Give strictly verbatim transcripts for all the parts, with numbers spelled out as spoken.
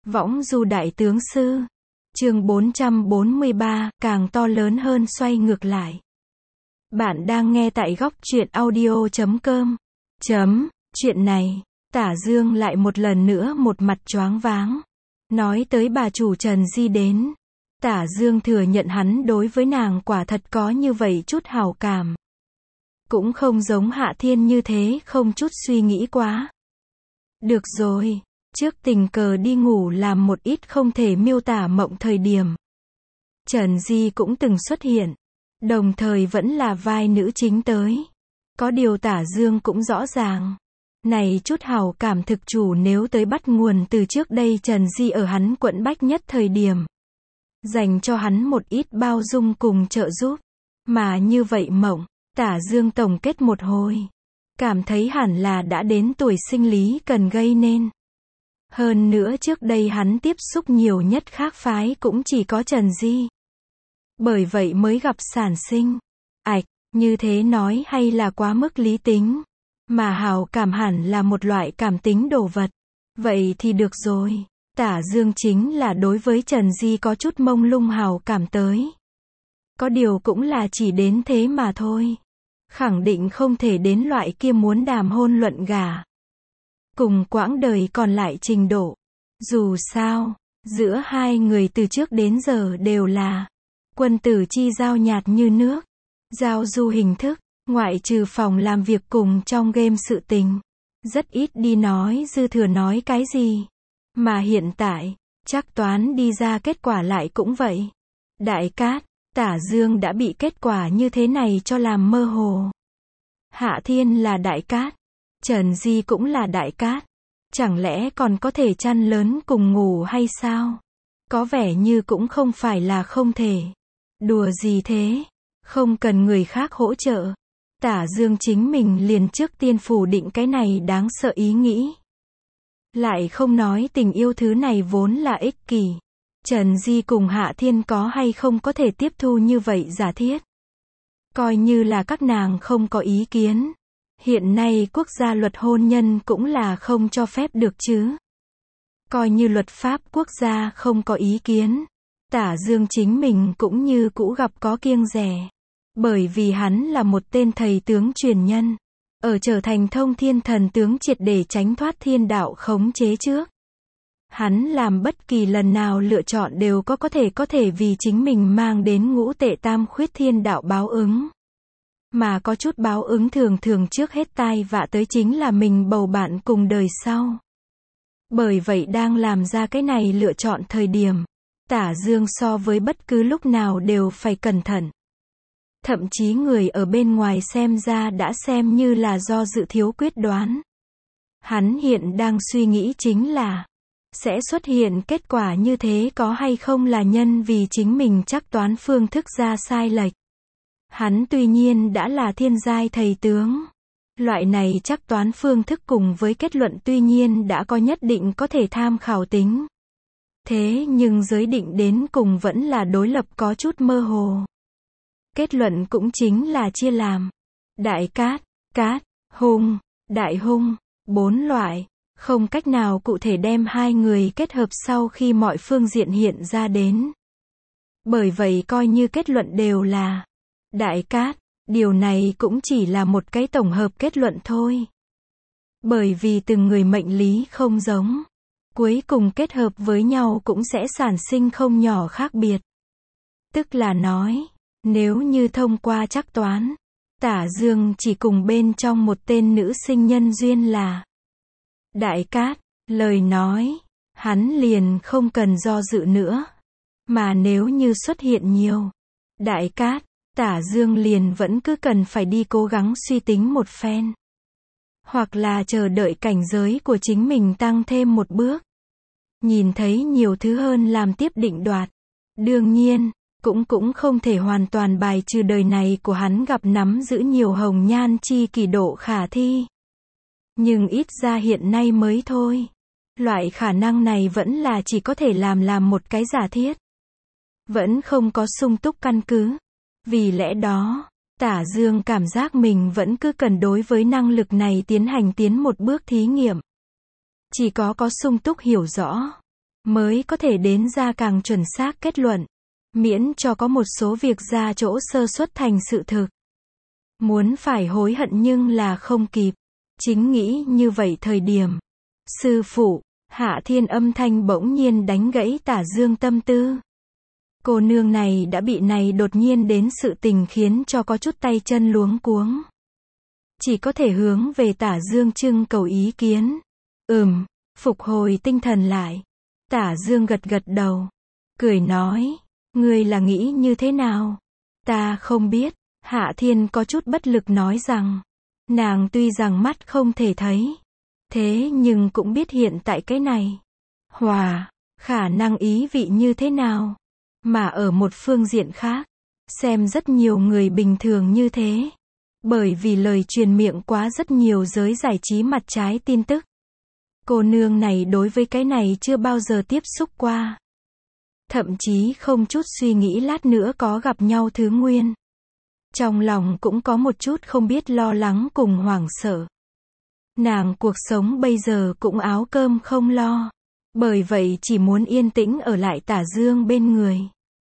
Võng du đại tướng sư. Chương bốn trăm bốn mươi ba, càng to lớn hơn xoay ngược lại. Bạn đang nghe tại góc truyện audio chấm com. Chấm, chuyện này, Tả Dương lại một lần nữa một mặt choáng váng. Nói tới bà chủ Trần Di đến. Tả Dương thừa nhận hắn đối với nàng quả thật có như vậy chút hảo cảm. Cũng không giống Hạ Thiên như thế, không chút suy nghĩ quá. Được rồi, trước tình cờ đi ngủ làm một ít không thể miêu tả mộng thời điểm. Trần Di cũng từng xuất hiện, đồng thời vẫn là vai nữ chính tới. Có điều Tả Dương cũng rõ ràng. Này chút hảo cảm thực chủ nếu tới bắt nguồn từ trước đây Trần Di ở hắn quẫn bách nhất thời điểm. Dành cho hắn một ít bao dung cùng trợ giúp. Mà như vậy mộng, Tả Dương tổng kết một hồi. Cảm thấy hẳn là đã đến tuổi sinh lý cần gây nên. Hơn nữa trước đây hắn tiếp xúc nhiều nhất khác phái cũng chỉ có Trần Di. Bởi vậy mới gặp sản sinh. Ảch, như thế nói hay là quá mức lý tính. Mà hảo cảm hẳn là một loại cảm tính đồ vật. Vậy thì được rồi. Tả Dương chính là đối với Trần Di có chút mông lung hảo cảm tới. Có điều cũng là chỉ đến thế mà thôi. Khẳng định không thể đến loại kia muốn đàm hôn luận gả. Cùng quãng đời còn lại trình độ. Dù sao, giữa hai người từ trước đến giờ đều là quân tử chi giao nhạt như nước. Giao du hình thức, ngoại trừ phòng làm việc cùng trong game sự tình. Rất ít đi nói dư thừa nói cái gì. Mà hiện tại, chắc toán đi ra kết quả lại cũng vậy. Đại cát, Tả Dương đã bị kết quả như thế này cho làm mơ hồ. Hạ Thiên là đại cát, Trần Di cũng là đại cát. Chẳng lẽ còn có thể chăn lớn cùng ngủ hay sao? Có vẻ như cũng không phải là không thể. Đùa gì thế? Không cần người khác hỗ trợ. Tả Dương chính mình liền trước tiên phủ định cái này đáng sợ ý nghĩ. Lại không nói tình yêu thứ này vốn là ích kỷ. Trần Di cùng Hạ Thiên có hay không có thể tiếp thu như vậy giả thiết. Coi như là các nàng không có ý kiến. Hiện nay quốc gia luật hôn nhân cũng là không cho phép được chứ. Coi như luật pháp quốc gia không có ý kiến. Tả Dương chính mình cũng như cũ gặp có kiêng dè. Bởi vì hắn là một tên thầy tướng truyền nhân. Ở trở thành thông thiên thần tướng triệt để tránh thoát thiên đạo khống chế trước. Hắn làm bất kỳ lần nào lựa chọn đều có có thể có thể vì chính mình mang đến ngũ tệ tam khuyết thiên đạo báo ứng. Mà có chút báo ứng thường thường trước hết tai vạ tới chính là mình bầu bạn cùng đời sau. Bởi vậy đang làm ra cái này lựa chọn thời điểm, Tả Dương so với bất cứ lúc nào đều phải cẩn thận. Thậm chí người ở bên ngoài xem ra đã xem như là do dự thiếu quyết đoán. Hắn hiện đang suy nghĩ chính là sẽ xuất hiện kết quả như thế có hay không là nhân vì chính mình chắc toán phương thức ra sai lệch. Hắn tuy nhiên đã là thiên giai thầy tướng. Loại này chắc toán phương thức cùng với kết luận tuy nhiên đã có nhất định có thể tham khảo tính. Thế nhưng giới định đến cùng vẫn là đối lập có chút mơ hồ. Kết luận cũng chính là chia làm đại cát, cát, hung, đại hung, bốn loại. Không cách nào cụ thể đem hai người kết hợp sau khi mọi phương diện hiện ra đến. Bởi vậy coi như kết luận đều là đại cát, điều này cũng chỉ là một cái tổng hợp kết luận thôi. Bởi vì từng người mệnh lý không giống, cuối cùng kết hợp với nhau cũng sẽ sản sinh không nhỏ khác biệt. Tức là nói, nếu như thông qua trắc toán, Tả Dương chỉ cùng bên trong một tên nữ sinh nhân duyên là đại cát, lời nói, hắn liền không cần do dự nữa. Mà nếu như xuất hiện nhiều đại cát, Tả Dương liền vẫn cứ cần phải đi cố gắng suy tính một phen. Hoặc là chờ đợi cảnh giới của chính mình tăng thêm một bước. Nhìn thấy nhiều thứ hơn làm tiếp định đoạt. Đương nhiên, cũng cũng không thể hoàn toàn bài trừ đời này của hắn gặp nắm giữ nhiều hồng nhan chi kỷ độ khả thi. Nhưng ít ra hiện nay mới thôi. Loại khả năng này vẫn là chỉ có thể làm làm một cái giả thiết. Vẫn không có sung túc căn cứ. Vì lẽ đó, Tả Dương cảm giác mình vẫn cứ cần đối với năng lực này tiến hành tiến một bước thí nghiệm. Chỉ có có sung túc hiểu rõ, mới có thể đến ra càng chuẩn xác kết luận, miễn cho có một số việc ra chỗ sơ suất thành sự thực. Muốn phải hối hận nhưng là không kịp. Chính nghĩ như vậy thời điểm. Sư phụ, Hạ Thiên âm thanh bỗng nhiên đánh gãy Tả Dương tâm tư. Cô nương này đã bị này đột nhiên đến sự tình khiến cho có chút tay chân luống cuống. Chỉ có thể hướng về Tả Dương trưng cầu ý kiến. Ừm, phục hồi tinh thần lại. Tả Dương gật gật đầu. Cười nói, ngươi là nghĩ như thế nào? Ta không biết. Hạ Thiên có chút bất lực nói rằng, nàng tuy rằng mắt không thể thấy, thế nhưng cũng biết hiện tại cái này hòa, khả năng ý vị như thế nào. Mà ở một phương diện khác, xem rất nhiều người bình thường như thế. Bởi vì lời truyền miệng quá rất nhiều giới giải trí mặt trái tin tức. Cô nương này đối với cái này chưa bao giờ tiếp xúc qua. Thậm chí không chút suy nghĩ lát nữa có gặp nhau thứ nguyên. Trong lòng cũng có một chút không biết lo lắng cùng hoảng sợ. Nàng cuộc sống bây giờ cũng áo cơm không lo. Bởi vậy chỉ muốn yên tĩnh ở lại Tả Dương bên người.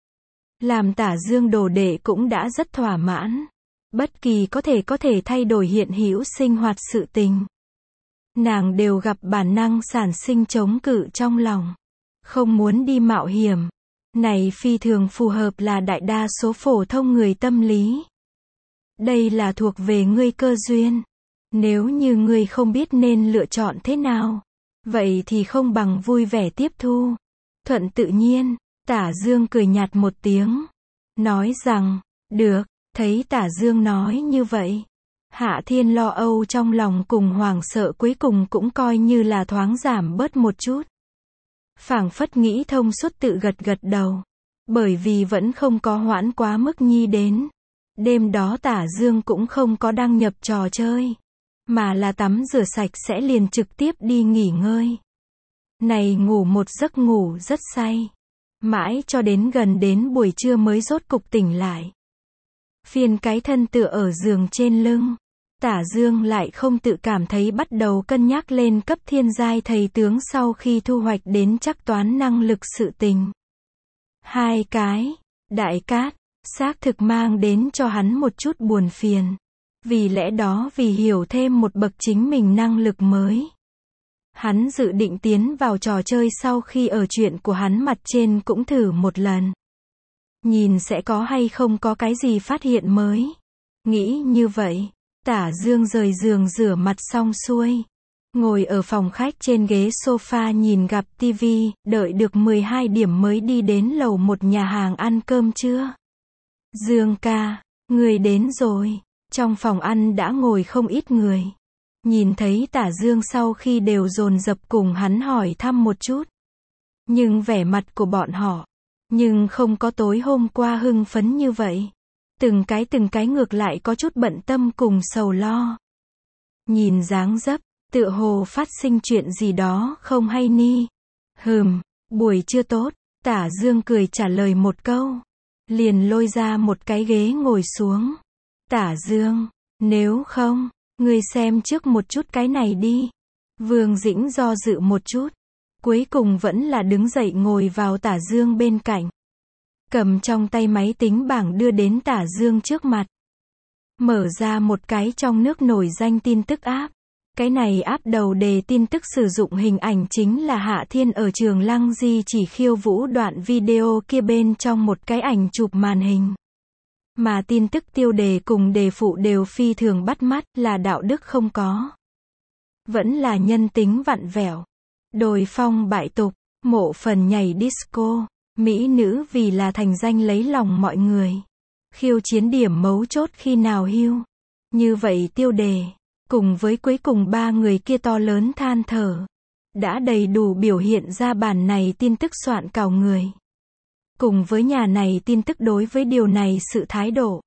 Làm Tả Dương đồ đệ cũng đã rất thỏa mãn. Bất kỳ có thể có thể thay đổi hiện hữu sinh hoạt sự tình. Nàng đều gặp bản năng sản sinh chống cự trong lòng. Không muốn đi mạo hiểm. Này phi thường phù hợp là đại đa số phổ thông người tâm lý. Đây là thuộc về ngươi cơ duyên. Nếu như ngươi không biết nên lựa chọn thế nào, vậy thì không bằng vui vẻ tiếp thu. Thuận tự nhiên, Tả Dương cười nhạt một tiếng. Nói rằng, được, thấy Tả Dương nói như vậy. Hạ Thiên lo âu trong lòng cùng hoảng sợ cuối cùng cũng coi như là thoáng giảm bớt một chút. Phảng phất nghĩ thông suốt tự gật gật đầu. Bởi vì vẫn không có hoãn quá mức nhi đến. Đêm đó Tả Dương cũng không có đăng nhập trò chơi. Mà là tắm rửa sạch sẽ liền trực tiếp đi nghỉ ngơi. Này ngủ một giấc ngủ rất say. Mãi cho đến gần đến buổi trưa mới rốt cục tỉnh lại. Phiên cái thân tựa ở giường trên lưng. Tả Dương lại không tự cảm thấy bắt đầu cân nhắc lên cấp thiên giai thầy tướng sau khi thu hoạch đến chắc toán năng lực sự tình. Hai cái, đại cát, xác thực mang đến cho hắn một chút buồn phiền. Vì lẽ đó vì hiểu thêm một bậc chính mình năng lực mới. Hắn dự định tiến vào trò chơi sau khi ở chuyện của hắn mặt trên cũng thử một lần. Nhìn sẽ có hay không có cái gì phát hiện mới. Nghĩ như vậy, Tả Dương rời giường rửa mặt xong xuôi. Ngồi ở phòng khách trên ghế sofa nhìn gặp tivi, đợi được mười hai điểm mới đi đến lầu một nhà hàng ăn cơm trưa. Dương ca, người đến rồi. Trong phòng ăn đã ngồi không ít người. Nhìn thấy Tả Dương sau khi đều dồn dập cùng hắn hỏi thăm một chút. Nhưng vẻ mặt của bọn họ, nhưng không có tối hôm qua hưng phấn như vậy. Từng cái từng cái ngược lại có chút bận tâm cùng sầu lo. Nhìn dáng dấp, tựa hồ phát sinh chuyện gì đó không hay ni. Hừm, buổi trưa tốt, Tả Dương cười trả lời một câu. Liền lôi ra một cái ghế ngồi xuống. Tả Dương, nếu không, ngươi xem trước một chút cái này đi. Vương Dĩnh do dự một chút. Cuối cùng vẫn là đứng dậy ngồi vào Tả Dương bên cạnh. Cầm trong tay máy tính bảng đưa đến Tả Dương trước mặt. Mở ra một cái trong nước nổi danh tin tức app. Cái này app đầu đề tin tức sử dụng hình ảnh chính là Hạ Thiên ở trường Lăng Di chỉ khiêu vũ đoạn video kia bên trong một cái ảnh chụp màn hình. Mà tin tức tiêu đề cùng đề phụ đều phi thường bắt mắt là đạo đức không có. Vẫn là nhân tính vặn vẹo. Đồi phong bại tục, mộ phần nhảy disco, mỹ nữ vì là thành danh lấy lòng mọi người. Khiêu chiến điểm mấu chốt khi nào hưu. Như vậy tiêu đề, cùng với cuối cùng ba người kia to lớn than thở. Đã đầy đủ biểu hiện ra bản này tin tức soạn cào người. Cùng với nhà này tin tức đối với điều này sự thái độ.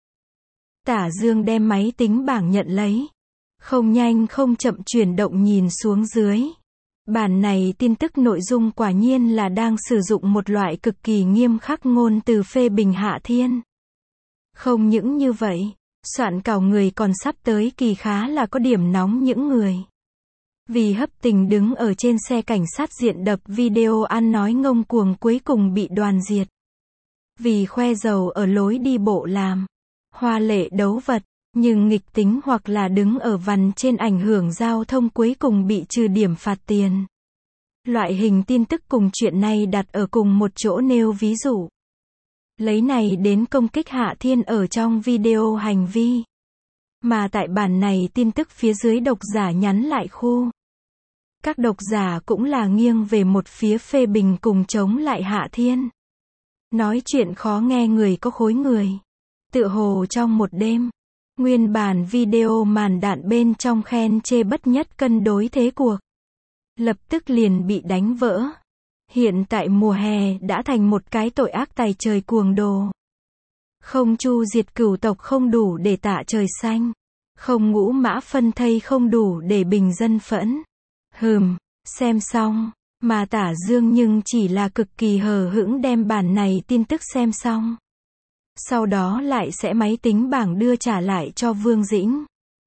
Tả Dương đem máy tính bảng nhận lấy. Không nhanh không chậm chuyển động nhìn xuống dưới. Bản này tin tức nội dung quả nhiên là đang sử dụng một loại cực kỳ nghiêm khắc ngôn từ phê bình Hạ Thiên. Không những như vậy, soạn cào người còn sắp tới kỳ khá là có điểm nóng những người. Vì hấp tình đứng ở trên xe cảnh sát diện đập video ăn nói ngông cuồng cuối cùng bị đoàn diệt. Vì khoe giàu ở lối đi bộ làm hoa lệ đấu vật, nhưng nghịch tính hoặc là đứng ở vằn trên ảnh hưởng giao thông cuối cùng bị trừ điểm phạt tiền. Loại hình tin tức cùng chuyện này đặt ở cùng một chỗ nêu ví dụ. Lấy này đến công kích Hạ Thiên ở trong video hành vi. Mà tại bản này tin tức phía dưới độc giả nhắn lại khu. Các độc giả cũng là nghiêng về một phía phê bình cùng chống lại Hạ Thiên. Nói chuyện khó nghe người có khối người. Tựa hồ trong một đêm. Nguyên bản video màn đạn bên trong khen chê bất nhất cân đối thế cuộc. Lập tức liền bị đánh vỡ. Hiện tại mùa hè đã thành một cái tội ác tày trời cuồng đồ. Không chu diệt cửu tộc không đủ để tạ trời xanh. Không ngũ mã phân thây không đủ để bình dân phẫn. Hừm, xem xong. Mà Tả Dương nhưng chỉ là cực kỳ hờ hững đem bản này tin tức xem xong. Sau đó lại sẽ máy tính bảng đưa trả lại cho Vương Dĩnh.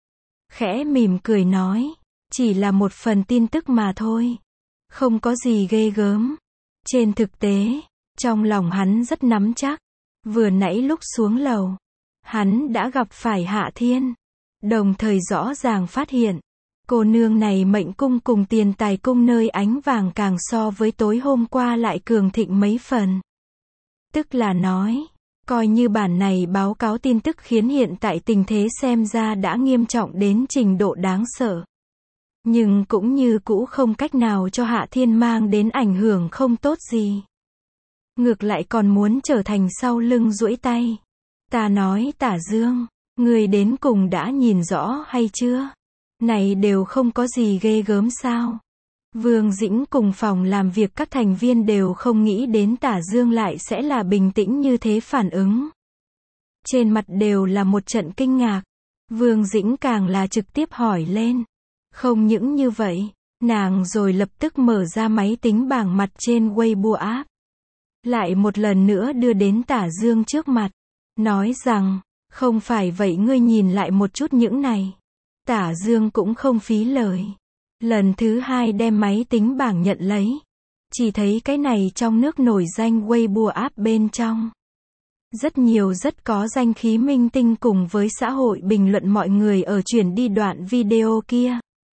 Khẽ mỉm cười nói. Chỉ là một phần tin tức mà thôi. Không có gì ghê gớm. Trên thực tế, trong lòng hắn rất nắm chắc. Vừa nãy lúc xuống lầu, hắn đã gặp phải Hạ Thiên. Đồng thời rõ ràng phát hiện, cô nương này mệnh cung cùng tiền tài cung nơi ánh vàng càng so với tối hôm qua lại cường thịnh mấy phần. Tức là nói, coi như bản này báo cáo tin tức khiến hiện tại tình thế xem ra đã nghiêm trọng đến trình độ đáng sợ. Nhưng cũng như cũ không cách nào cho Hạ Thiên mang đến ảnh hưởng không tốt gì. Ngược lại còn muốn trở thành sau lưng duỗi tay. Ta nói Tả Dương, người đến cùng đã nhìn rõ hay chưa? Này đều không có gì ghê gớm sao? Vương Dĩnh cùng phòng làm việc các thành viên đều không nghĩ đến Tả Dương lại sẽ là bình tĩnh như thế phản ứng. Trên mặt đều là một trận kinh ngạc. Vương Dĩnh càng là trực tiếp hỏi lên. Không những như vậy, nàng rồi lập tức mở ra máy tính bảng mặt trên Weibo app. Lại một lần nữa đưa đến Tả Dương trước mặt. Nói rằng, không phải vậy ngươi nhìn lại một chút những này. Tả Dương cũng không phí lời. Lần thứ hai đem máy tính bảng nhận lấy. Chỉ thấy cái này trong nước nổi danh Weibo app bên trong. Rất nhiều rất có danh khí minh tinh cùng với xã hội bình luận mọi người ở chuyển đi đoạn video kia.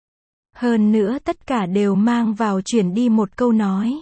Hơn nữa tất cả đều mang vào chuyển đi một câu nói.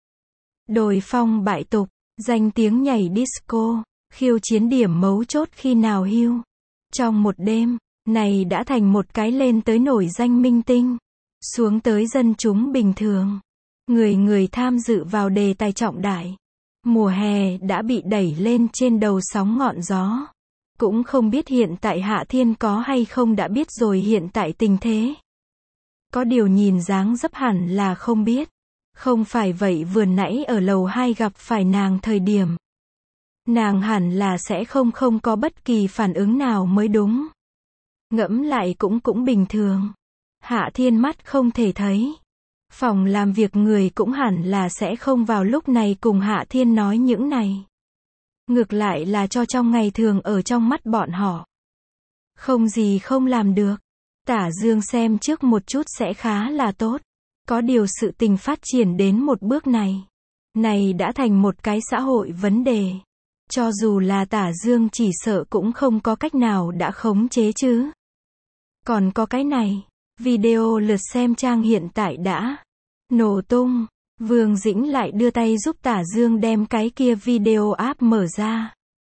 Đồi phong bại tục, danh tiếng nhảy disco, khiêu chiến điểm mấu chốt khi nào hưu. Trong một đêm, này đã thành một cái lên tới nổi danh minh tinh, xuống tới dân chúng bình thường. Người người tham dự vào đề tài trọng đại. Mùa hè đã bị đẩy lên trên đầu sóng ngọn gió. Cũng không biết hiện tại Hạ Thiên có hay không đã biết rồi hiện tại tình thế. Có điều nhìn dáng dấp hẳn là không biết. Không phải vậy vừa nãy ở lầu hai gặp phải nàng thời điểm. Nàng hẳn là sẽ không không có bất kỳ phản ứng nào mới đúng. Ngẫm lại cũng cũng bình thường. Hạ Thiên mắt không thể thấy. Phòng làm việc người cũng hẳn là sẽ không vào lúc này cùng Hạ Thiên nói những này. Ngược lại là cho trong ngày thường ở trong mắt bọn họ. Không gì không làm được. Tả Dương xem trước một chút sẽ khá là tốt. Có điều sự tình phát triển đến một bước này. Này đã thành một cái xã hội vấn đề. Cho dù là Tả Dương chỉ sợ cũng không có cách nào đã khống chế chứ. Còn có cái này. Video lượt xem trang hiện tại đã nổ tung. Vương Dĩnh lại đưa tay giúp Tả Dương đem cái kia video app mở ra.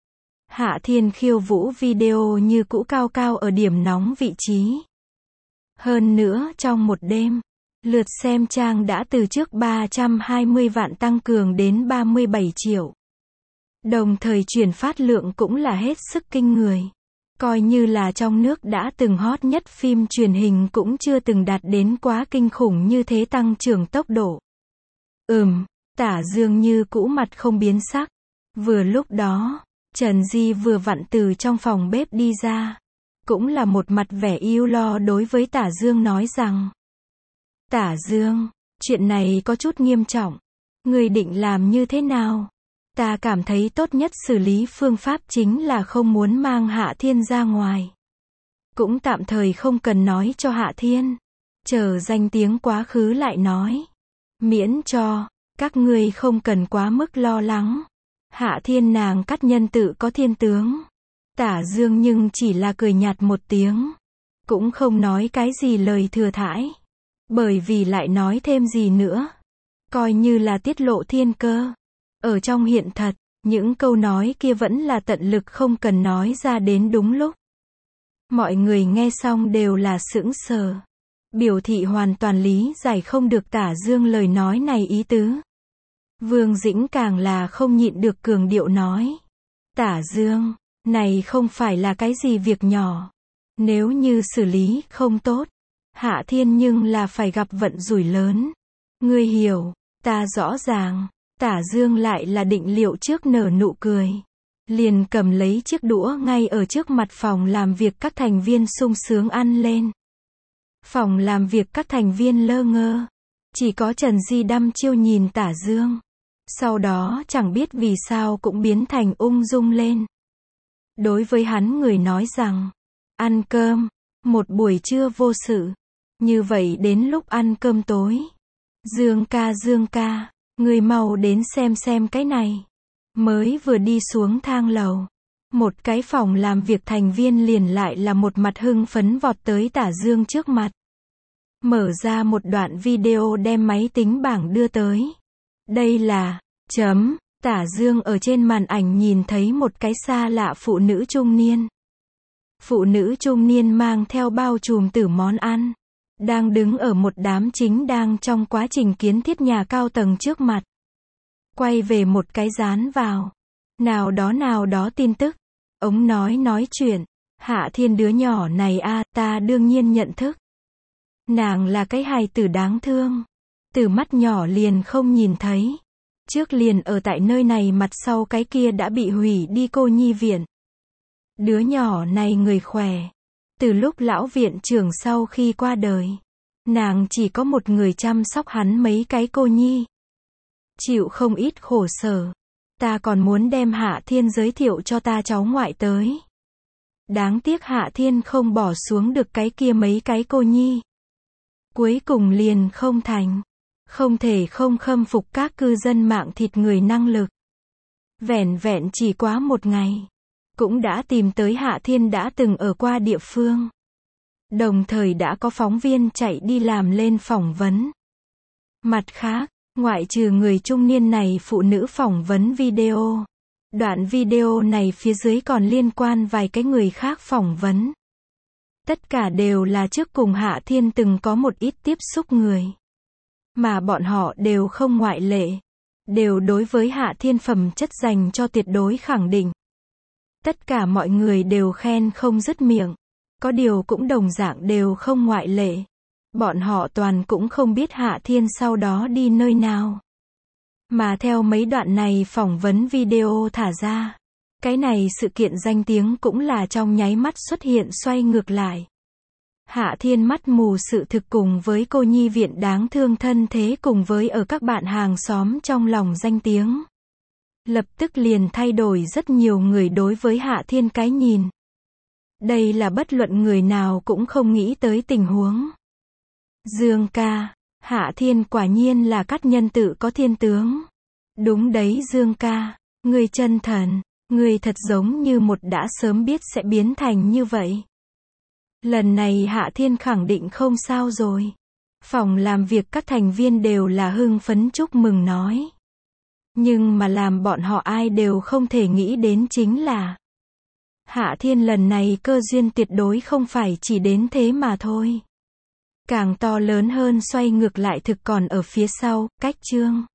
Hạ Thiên khiêu vũ video như cũ cao cao ở điểm nóng vị trí. Hơn nữa trong một đêm, lượt xem trang đã từ trước ba trăm hai mươi vạn tăng cường đến ba mươi bảy triệu. Đồng thời truyền phát lượng cũng là hết sức kinh người. Coi như là trong nước đã từng hot nhất phim truyền hình cũng chưa từng đạt đến quá kinh khủng như thế tăng trưởng tốc độ. Ừm, Tả Dương như cũ mặt không biến sắc. Vừa lúc đó, Trần Di vừa vặn từ trong phòng bếp đi ra. Cũng là một mặt vẻ ưu lo đối với Tả Dương nói rằng. Tả Dương, chuyện này có chút nghiêm trọng. Người định làm như thế nào? Ta cảm thấy tốt nhất xử lý phương pháp chính là không muốn mang Hạ Thiên ra ngoài. Cũng tạm thời không cần nói cho Hạ Thiên. Chờ danh tiếng quá khứ lại nói. Miễn cho, các ngươi không cần quá mức lo lắng. Hạ Thiên nàng cắt nhân tự có thiên tướng. Tả Dương nhưng chỉ là cười nhạt một tiếng. Cũng không nói cái gì lời thừa thãi. Bởi vì lại nói thêm gì nữa. Coi như là tiết lộ thiên cơ. Ở trong hiện thật, những câu nói kia vẫn là tận lực không cần nói ra đến đúng lúc. Mọi người nghe xong đều là sững sờ. Biểu thị hoàn toàn lý giải không được Tả Dương lời nói này ý tứ. Vương Dĩnh càng là không nhịn được cường điệu nói. Tả Dương, này không phải là cái gì việc nhỏ. Nếu như xử lý không tốt, Hạ Thiên nhưng là phải gặp vận rủi lớn. Ngươi hiểu, ta rõ ràng. Tả Dương lại là định liệu trước nở nụ cười. Liền cầm lấy chiếc đũa ngay ở trước mặt phòng làm việc các thành viên sung sướng ăn lên. Phòng làm việc các thành viên lơ ngơ. Chỉ có Trần Di đăm chiêu nhìn Tả Dương. Sau đó chẳng biết vì sao cũng biến thành ung dung lên. Đối với hắn người nói rằng, ăn cơm, một buổi trưa vô sự. Như vậy đến lúc ăn cơm tối. Dương ca Dương ca, người mau đến xem xem cái này. Mới vừa đi xuống thang lầu. Một cái phòng làm việc thành viên liền lại là một mặt hưng phấn vọt tới Tả Dương trước mặt. Mở ra một đoạn video đem máy tính bảng đưa tới. Đây là, chấm, Tả Dương ở trên màn ảnh nhìn thấy một cái xa lạ phụ nữ trung niên. Phụ nữ trung niên mang theo bao trùm tử món ăn. Đang đứng ở một đám chính đang trong quá trình kiến thiết nhà cao tầng trước mặt. Quay về một cái dán vào. Nào đó nào đó tin tức. Ống nói nói chuyện. Hạ Thiên đứa nhỏ này a ta đương nhiên nhận thức. Nàng là cái hài tử đáng thương. Từ mắt nhỏ liền không nhìn thấy. Trước liền ở tại nơi này mặt sau cái kia đã bị hủy đi cô nhi viện. Đứa nhỏ này người khỏe. Từ lúc lão viện trưởng sau khi qua đời. Nàng chỉ có một người chăm sóc hắn mấy cái cô nhi. Chịu không ít khổ sở. Ta còn muốn đem Hạ Thiên giới thiệu cho ta cháu ngoại tới. Đáng tiếc Hạ Thiên không bỏ xuống được cái kia mấy cái cô nhi. Cuối cùng liền không thành. Không thể không khâm phục các cư dân mạng thịt người năng lực. Vẻn vẹn chỉ quá một ngày. Cũng đã tìm tới Hạ Thiên đã từng ở qua địa phương. Đồng thời đã có phóng viên chạy đi làm lên phỏng vấn. Mặt khác, ngoại trừ người trung niên này phụ nữ phỏng vấn video. Đoạn video này phía dưới còn liên quan vài cái người khác phỏng vấn. Tất cả đều là trước cùng Hạ Thiên từng có một ít tiếp xúc người. Mà bọn họ đều không ngoại lệ. Đều đối với Hạ Thiên phẩm chất dành cho tuyệt đối khẳng định. Tất cả mọi người đều khen không dứt miệng. Có điều cũng đồng dạng đều không ngoại lệ. Bọn họ toàn cũng không biết Hạ Thiên sau đó đi nơi nào. Mà theo mấy đoạn này phỏng vấn video thả ra. Cái này sự kiện danh tiếng cũng là trong nháy mắt xuất hiện xoay ngược lại. Hạ Thiên mắt mù sự thực cùng với cô nhi viện đáng thương thân thế cùng với ở các bạn hàng xóm trong lòng danh tiếng. Lập tức liền thay đổi rất nhiều người đối với Hạ Thiên cái nhìn. Đây là bất luận người nào cũng không nghĩ tới tình huống. Dương ca, Hạ Thiên quả nhiên là cắt nhân tự có thiên tướng. Đúng đấy Dương ca, người chân thần, người thật giống như một đã sớm biết sẽ biến thành như vậy. Lần này Hạ Thiên khẳng định không sao rồi. Phòng làm việc các thành viên đều là hưng phấn chúc mừng nói. Nhưng mà làm bọn họ ai đều không thể nghĩ đến chính là Hạ Thiên lần này cơ duyên tuyệt đối không phải chỉ đến thế mà thôi. Càng to lớn hơn xoay ngược lại thực còn ở phía sau, cách chương.